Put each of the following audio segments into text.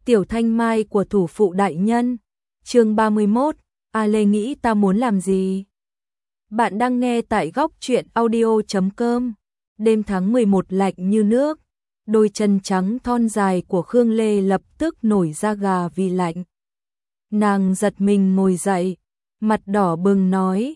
Tiểu thanh mai của thủ phụ đại nhân. Chương 31, A Lê nghĩ ta muốn làm gì? Bạn đang nghe tại góc truyện audio.com. Đêm tháng 11 lạnh như nước, đôi chân trắng thon dài của Khương Lê lập tức nổi da gà vì lạnh. Nàng giật mình ngồi dậy, mặt đỏ bừng nói,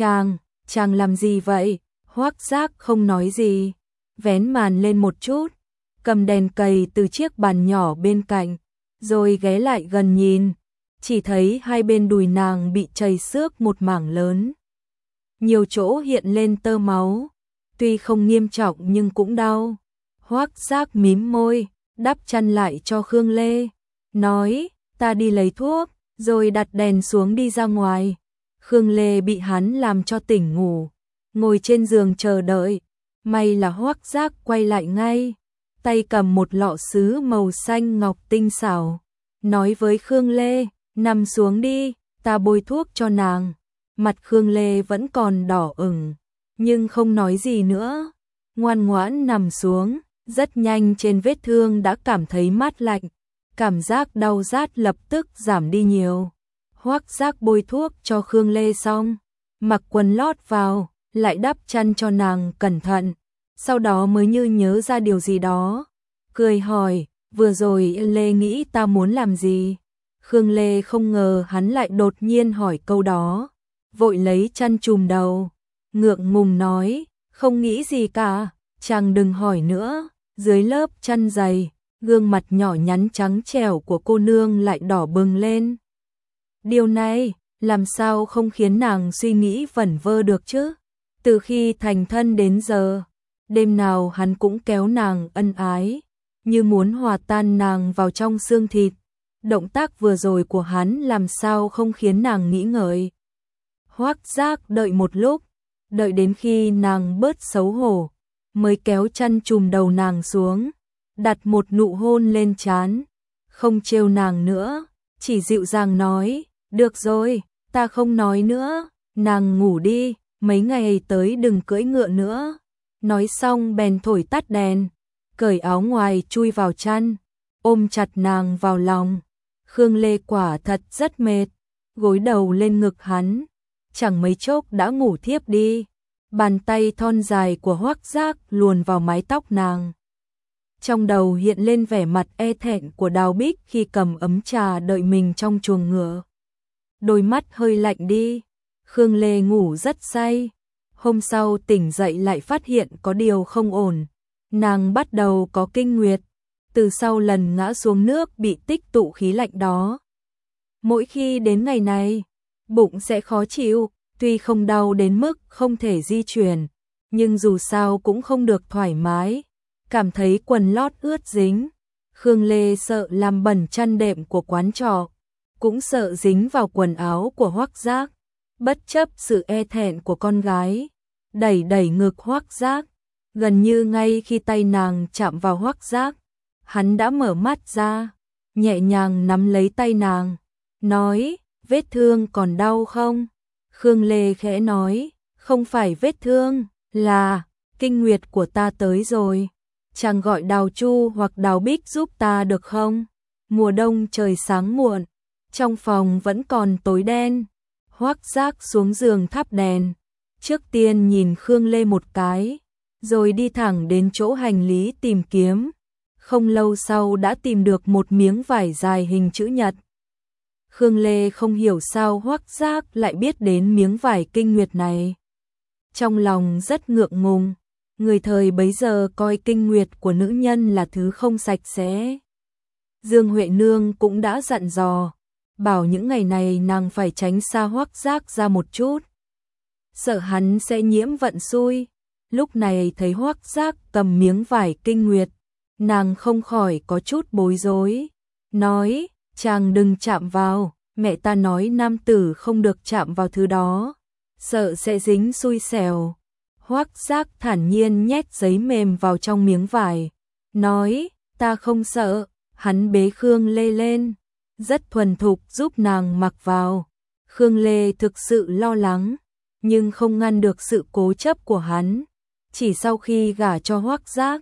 chàng làm gì vậy? Hoắc Giác không nói gì, vén màn lên một chút, cầm đèn cầy từ chiếc bàn nhỏ bên cạnh, rồi ghé lại gần nhìn, chỉ thấy hai bên đùi nàng bị chảy xước một mảng lớn. Nhiều chỗ hiện lên tơ máu, tuy không nghiêm trọng nhưng cũng đau. Hoắc Giác mím môi, đắp chăn lại cho Khương Lê, nói, ta đi lấy thuốc, rồi đặt đèn xuống đi ra ngoài. Khương Lê bị hắn làm cho tỉnh ngủ, ngồi trên giường chờ đợi. May là Hoắc Giác quay lại ngay, tay cầm một lọ sứ màu xanh ngọc tinh xảo, nói với Khương Lê, nằm xuống đi, ta bôi thuốc cho nàng. Mặt Khương Lê vẫn còn đỏ ửng, nhưng không nói gì nữa, ngoan ngoãn nằm xuống. Rất nhanh trên vết thương đã cảm thấy mát lạnh, cảm giác đau rát lập tức giảm đi nhiều. Hoắc Giác bôi thuốc cho Khương Lê xong, mặc quần lót vào, lại đắp chăn cho nàng cẩn thận, sau đó mới như nhớ ra điều gì đó, cười hỏi, vừa rồi Lê nghĩ ta muốn làm gì? Khương Lê không ngờ hắn lại đột nhiên hỏi câu đó, vội lấy chăn trùm đầu, ngượng ngùng nói, không nghĩ gì cả, chàng đừng hỏi nữa. Dưới lớp chăn dày, gương mặt nhỏ nhắn trắng trẻo của cô nương lại đỏ bừng lên. Điều này, làm sao không khiến nàng suy nghĩ vẩn vơ được chứ? Từ khi thành thân đến giờ, đêm nào hắn cũng kéo nàng ân ái, như muốn hòa tan nàng vào trong xương thịt. Động tác vừa rồi của hắn làm sao không khiến nàng nghĩ ngợi. Hoắc Giác đợi một lúc, đợi đến khi nàng bớt xấu hổ, mới kéo chăn trùm đầu nàng xuống, đặt một nụ hôn lên trán, không trêu nàng nữa, chỉ dịu dàng nói, được rồi, ta không nói nữa, nàng ngủ đi, mấy ngày tới đừng cưỡi ngựa nữa. Nói xong bèn thổi tắt đèn, cởi áo ngoài chui vào chăn, ôm chặt nàng vào lòng. Khương Lê quả thật rất mệt, gối đầu lên ngực hắn, chẳng mấy chốc đã ngủ thiếp đi. Bàn tay thon dài của Hoắc Giác luồn vào mái tóc nàng. Trong đầu hiện lên vẻ mặt e thẹn của Đào Bích khi cầm ấm trà đợi mình trong chuồng ngựa. Đôi mắt hơi lạnh đi. Khương Lê ngủ rất say. Hôm sau tỉnh dậy lại phát hiện có điều không ổn. Nàng bắt đầu có kinh nguyệt. Từ sau lần ngã xuống nước bị tích tụ khí lạnh đó. Mỗi khi đến ngày này, bụng sẽ khó chịu. Tuy không đau đến mức không thể di chuyển, nhưng dù sao cũng không được thoải mái, cảm thấy quần lót ướt dính. Khương Lê sợ làm bẩn chăn đệm của quán trọ, cũng sợ dính vào quần áo của Hoắc Giác. Bất chấp sự e thẹn của con gái, đẩy ngực Hoắc Giác, gần như ngay khi tay nàng chạm vào Hoắc Giác, hắn đã mở mắt ra, nhẹ nhàng nắm lấy tay nàng, nói, vết thương còn đau không? Khương Lê khẽ nói, không phải vết thương, là kinh nguyệt của ta tới rồi. Chàng gọi Đào Chu hoặc Đào Bích giúp ta được không? Mùa đông trời sáng muộn, trong phòng vẫn còn tối đen. Hoắc Giác xuống giường thắp đèn, trước tiên nhìn Khương Lê một cái, rồi đi thẳng đến chỗ hành lý tìm kiếm. Không lâu sau đã tìm được một miếng vải dài hình chữ nhật. Khương Lê không hiểu sao Hoắc Giác lại biết đến miếng vải kinh nguyệt này. Trong lòng rất ngượng ngùng, người thời bấy giờ coi kinh nguyệt của nữ nhân là thứ không sạch sẽ. Dương Huệ Nương cũng đã dặn dò, bảo những ngày này nàng phải tránh xa Hoắc Giác ra một chút, sợ hắn sẽ nhiễm vận xui. Lúc này thấy Hoắc Giác cầm miếng vải kinh nguyệt, nàng không khỏi có chút bối rối, nói, chàng đừng chạm vào, mẹ ta nói nam tử không được chạm vào thứ đó, sợ sẽ dính xui xẻo. Hoắc Giác thản nhiên nhét giấy mềm vào trong miếng vải, nói, ta không sợ. Hắn bế Khương Lê lên, rất thuần thục giúp nàng mặc vào. Khương Lê thực sự lo lắng, nhưng không ngăn được sự cố chấp của hắn. Chỉ sau khi gả cho Hoắc Giác,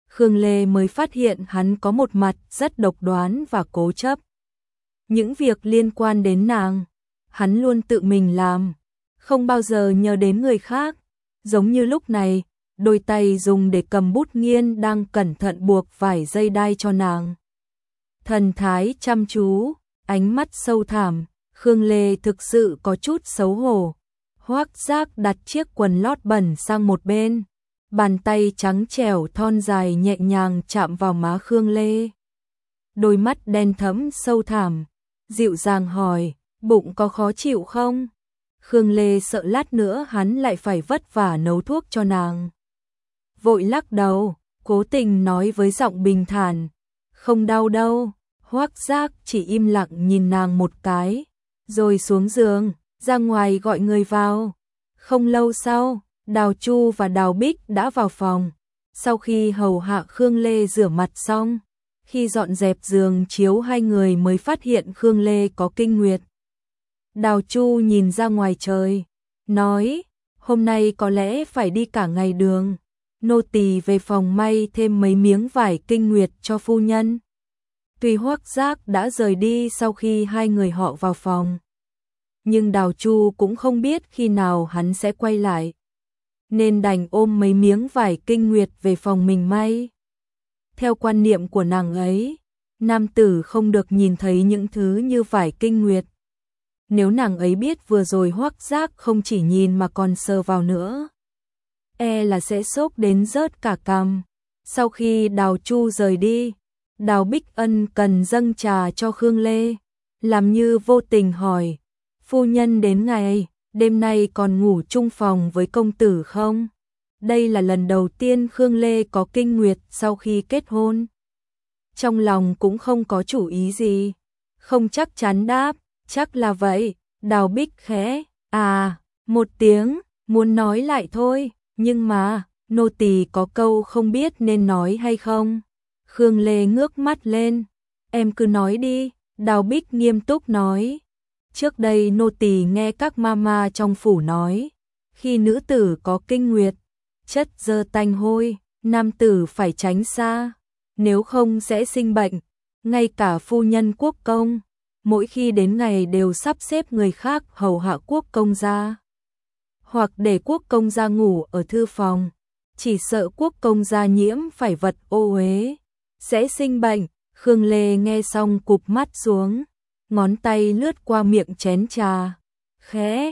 Khương Lê mới phát hiện hắn có một mặt rất độc đoán và cố chấp. Những việc liên quan đến nàng, hắn luôn tự mình làm, không bao giờ nhờ đến người khác. Giống như lúc này, đôi tay dùng để cầm bút nghiên đang cẩn thận buộc vài dây đai cho nàng. Thần thái chăm chú, ánh mắt sâu thẳm, Khương Lê thực sự có chút xấu hổ. Hoắc Giác đặt chiếc quần lót bẩn sang một bên, bàn tay trắng trẻo thon dài nhẹ nhàng chạm vào má Khương Lê. Đôi mắt đen thẫm sâu thẳm, dịu dàng hỏi, bụng có khó chịu không? Khương Lê sợ lát nữa hắn lại phải vất vả nấu thuốc cho nàng. Vội lắc đầu, cố tình nói với giọng bình thản, không đau đâu. Hoắc Giác chỉ im lặng nhìn nàng một cái, rồi xuống giường, ra ngoài gọi người vào. Không lâu sau, Đào Chu và Đào Bích đã vào phòng. Sau khi hầu hạ Khương Lê rửa mặt xong, khi dọn dẹp giường chiếu hai người mới phát hiện Khương Lê có kinh nguyệt. Đào Chu nhìn ra ngoài trời, nói, hôm nay có lẽ phải đi cả ngày đường. Nô tỳ về phòng may thêm mấy miếng vải kinh nguyệt cho phu nhân. Tuy Hoắc Giác đã rời đi sau khi hai người họ vào phòng, nhưng Đào Chu cũng không biết khi nào hắn sẽ quay lại, nên đành ôm mấy miếng vải kinh nguyệt về phòng mình may. Theo quan niệm của nàng ấy, nam tử không được nhìn thấy những thứ như vải kinh nguyệt. Nếu nàng ấy biết vừa rồi Hoắc Giác không chỉ nhìn mà còn sờ vào nữa, là sẽ sốc đến rớt cả cằm. Sau khi Đào Chu rời đi, Đào Bích ân cần dâng trà cho Khương Lê, làm như vô tình hỏi, phu nhân đến ngày, đêm nay còn ngủ chung phòng với công tử không? Đây là lần đầu tiên Khương Lê có kinh nguyệt sau khi kết hôn. Trong lòng cũng không có chủ ý gì, không chắc chắn đáp, chắc là vậy. Đào Bích khẽ, một tiếng, muốn nói lại thôi, nhưng mà, nô tỳ có câu không biết nên nói hay không. Khương Lê ngước mắt lên, em cứ nói đi. Đào Bích nghiêm túc nói, trước đây nô tỳ nghe các mama trong phủ nói, khi nữ tử có kinh nguyệt, chất dơ tanh hôi, nam tử phải tránh xa, nếu không sẽ sinh bệnh. Ngay cả phu nhân quốc công, mỗi khi đến ngày đều sắp xếp người khác hầu hạ quốc công gia, hoặc để quốc công gia ngủ ở thư phòng, chỉ sợ quốc công gia nhiễm phải vật ô uế, sẽ sinh bệnh. Khương Lê nghe xong cụp mắt xuống, ngón tay lướt qua miệng chén trà, khẽ,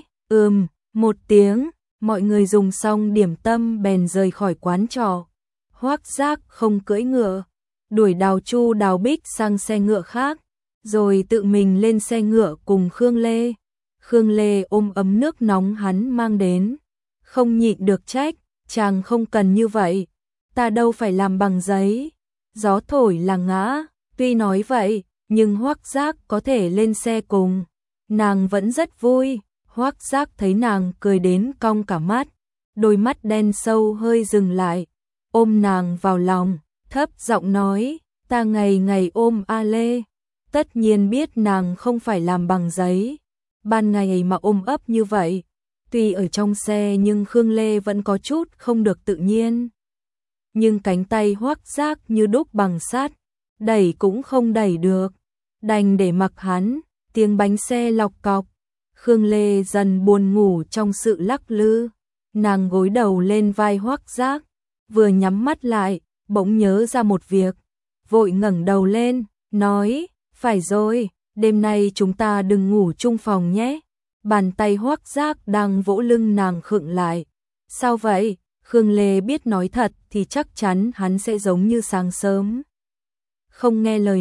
một tiếng, mọi người dùng xong điểm tâm bèn rời khỏi quán trọ. Hoắc Giác không cưỡi ngựa, đuổi Đào Chu Đào Bích sang xe ngựa khác, rồi tự mình lên xe ngựa cùng Khương Lê. Khương Lê ôm ấm nước nóng hắn mang đến, không nhịn được trách, chàng không cần như vậy, ta đâu phải làm bằng giấy, gió thổi là ngã. Tuy nói vậy, nhưng Hoắc Giác có thể lên xe cùng, nàng vẫn rất vui. Hoắc Giác thấy nàng cười đến cong cả mắt, đôi mắt đen sâu hơi dừng lại, ôm nàng vào lòng, thấp giọng nói, ta ngày ngày ôm A Lê, tất nhiên biết nàng không phải làm bằng giấy. Ban ngày mà ôm ấp như vậy, tuy ở trong xe nhưng Khương Lê vẫn có chút không được tự nhiên. Nhưng cánh tay Hoắc Giác như đúc bằng sắt, đẩy cũng không đẩy được, đành để mặc hắn. Tiếng bánh xe lọc cọc, Khương Lê dần buồn ngủ trong sự lắc lư, nàng gối đầu lên vai Hoắc Giác, vừa nhắm mắt lại, bỗng nhớ ra một việc, vội ngẩng đầu lên, nói, phải rồi, đêm nay chúng ta đừng ngủ chung phòng nhé. Bàn tay Hoắc Giác đang vỗ lưng nàng khựng lại. Sao vậy? Khương Lê biết nói thật thì chắc chắn hắn sẽ giống như sáng sớm, không nghe lời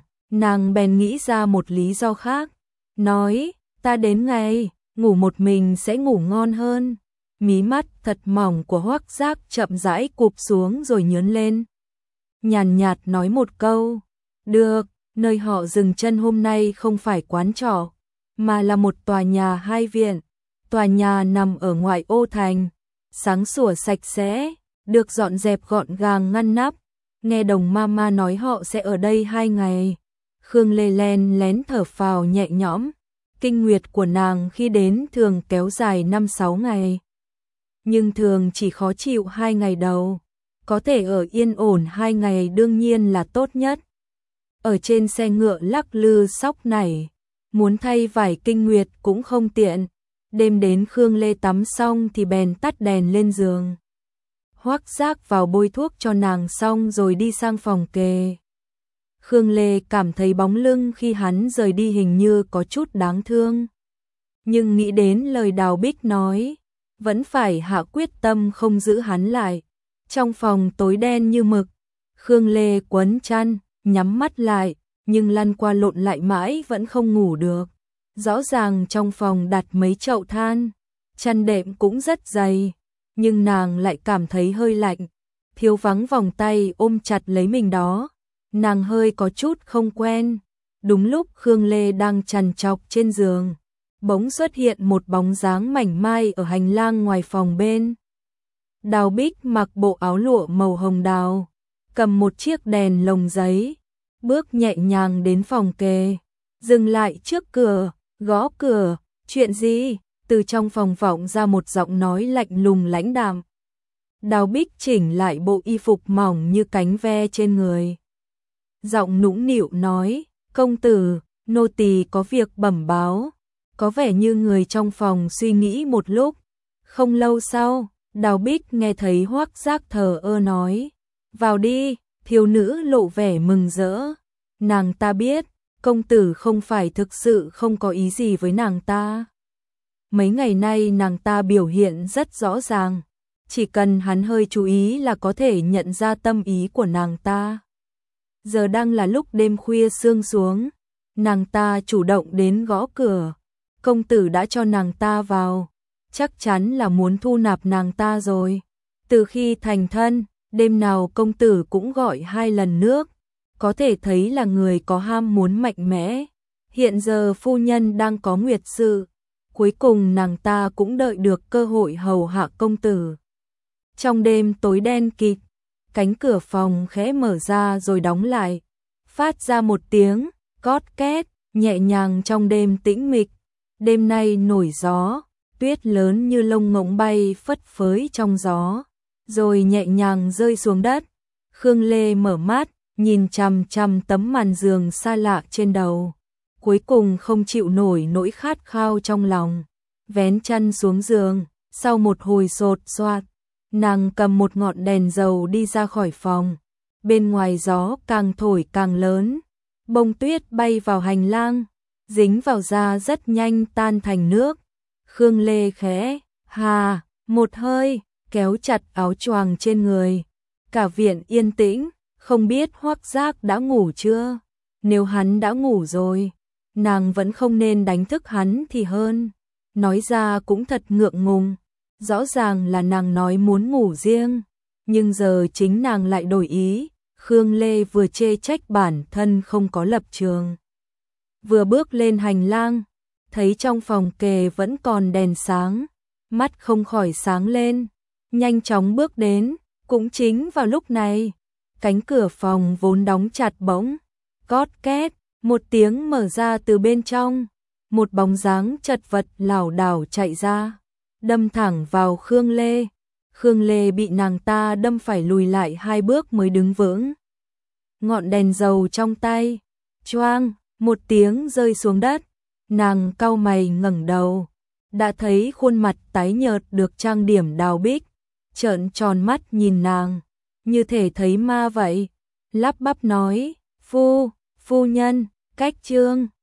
nàng bèn nghĩ ra một lý do khác, nói, ta đến ngày, ngủ một mình sẽ ngủ ngon hơn. Mí mắt thật mỏng của Hoắc Giác chậm rãi cụp xuống rồi nhướng lên, nhàn nhạt nói một câu, được. Nơi họ dừng chân hôm nay không phải quán trọ, mà là một tòa nhà hai viện. Tòa nhà nằm ở ngoại ô thành, sáng sủa sạch sẽ, được dọn dẹp gọn gàng ngăn nắp. Nghe đồng mama nói họ sẽ ở đây 2 ngày. Khương Lê len lén thở phào nhẹ nhõm. Kinh nguyệt của nàng khi đến thường kéo dài 5-6 ngày, nhưng thường chỉ khó chịu 2 ngày đầu, có thể ở yên ổn 2 ngày đương nhiên là tốt nhất. Ở trên xe ngựa lắc lư sóc này, muốn thay vải kinh nguyệt cũng không tiện. Đêm đến Khương Lê tắm xong thì bèn tắt đèn lên giường. Hoắc Giác vào bôi thuốc cho nàng xong rồi đi sang phòng kề. Khương Lê cảm thấy bóng lưng khi hắn rời đi hình như có chút đáng thương. Nhưng nghĩ đến lời Đào Bích nói, vẫn phải hạ quyết tâm không giữ hắn lại. Trong phòng tối đen như mực, Khương Lê quấn chăn, nhắm mắt lại, nhưng lăn qua lộn lại mãi vẫn không ngủ được. Rõ ràng trong phòng đặt mấy chậu than, chăn đệm cũng rất dày, nhưng nàng lại cảm thấy hơi lạnh, thiếu vắng vòng tay ôm chặt lấy mình đó. Nàng hơi có chút không quen. Đúng lúc Khương Lê đang trằn trọc trên giường, bỗng xuất hiện một bóng dáng mảnh mai ở hành lang ngoài phòng bên. Đào Bích mặc bộ áo lụa màu hồng đào, cầm một chiếc đèn lồng giấy, bước nhẹ nhàng đến phòng kề, dừng lại trước cửa, gõ cửa. Chuyện gì? Từ trong phòng vọng ra một giọng nói lạnh lùng lãnh đạm. Đào Bích chỉnh lại bộ y phục mỏng như cánh ve trên người. Giọng nũng nịu nói, công tử, nô tỳ có việc bẩm báo. Có vẻ như người trong phòng suy nghĩ một lúc. Không lâu sau, Đào Bích nghe thấy Hoắc Giác thờ ơ nói, vào đi. Thiếu nữ lộ vẻ mừng rỡ. Nàng ta biết, công tử không phải thực sự không có ý gì với nàng ta. Mấy ngày nay nàng ta biểu hiện rất rõ ràng, chỉ cần hắn hơi chú ý là có thể nhận ra tâm ý của nàng ta. Giờ đang là lúc đêm khuya sương xuống, nàng ta chủ động đến gõ cửa. Công tử đã cho nàng ta vào, chắc chắn là muốn thu nạp nàng ta rồi. Từ khi thành thân, đêm nào công tử cũng gọi 2 lần nước, có thể thấy là người có ham muốn mạnh mẽ. Hiện giờ phu nhân đang có nguyệt sự, cuối cùng nàng ta cũng đợi được cơ hội hầu hạ công tử. Trong đêm tối đen kịt, cánh cửa phòng khẽ mở ra rồi đóng lại, phát ra một tiếng cót két nhẹ nhàng trong đêm tĩnh mịch. Đêm nay nổi gió, tuyết lớn như lông ngỗng bay phất phới trong gió, rồi nhẹ nhàng rơi xuống đất. Khương Lê mở mắt, nhìn chằm chằm tấm màn giường xa lạ trên đầu, cuối cùng không chịu nổi nỗi khát khao trong lòng, vén chăn xuống giường. Sau một hồi sột soạt, nàng cầm một ngọn đèn dầu đi ra khỏi phòng. Bên ngoài gió càng thổi càng lớn, bông tuyết bay vào hành lang, dính vào da rất nhanh tan thành nước. Khương Lê khẽ hà một hơi, kéo chặt áo choàng trên người. Cả viện yên tĩnh, không biết Hoắc Giác đã ngủ chưa. Nếu hắn đã ngủ rồi, nàng vẫn không nên đánh thức hắn thì hơn. Nói ra cũng thật ngượng ngùng, rõ ràng là nàng nói muốn ngủ riêng, nhưng giờ chính nàng lại đổi ý. Khương Lê vừa chê trách bản thân không có lập trường, vừa bước lên hành lang, thấy trong phòng kề vẫn còn đèn sáng, mắt không khỏi sáng lên, nhanh chóng bước đến. Cũng chính vào lúc này, cánh cửa phòng vốn đóng chặt bỗng cót két một tiếng mở ra từ bên trong, một bóng dáng chật vật lảo đảo chạy ra, đâm thẳng vào Khương Lê. Khương Lê bị nàng ta đâm phải lùi lại 2 bước mới đứng vững. Ngọn đèn dầu trong tay, choang, một tiếng rơi xuống đất. Nàng cau mày ngẩng đầu, đã thấy khuôn mặt tái nhợt được trang điểm Đào Bích, trợn tròn mắt nhìn nàng, như thể thấy ma vậy, lắp bắp nói, phu nhân, cách chương.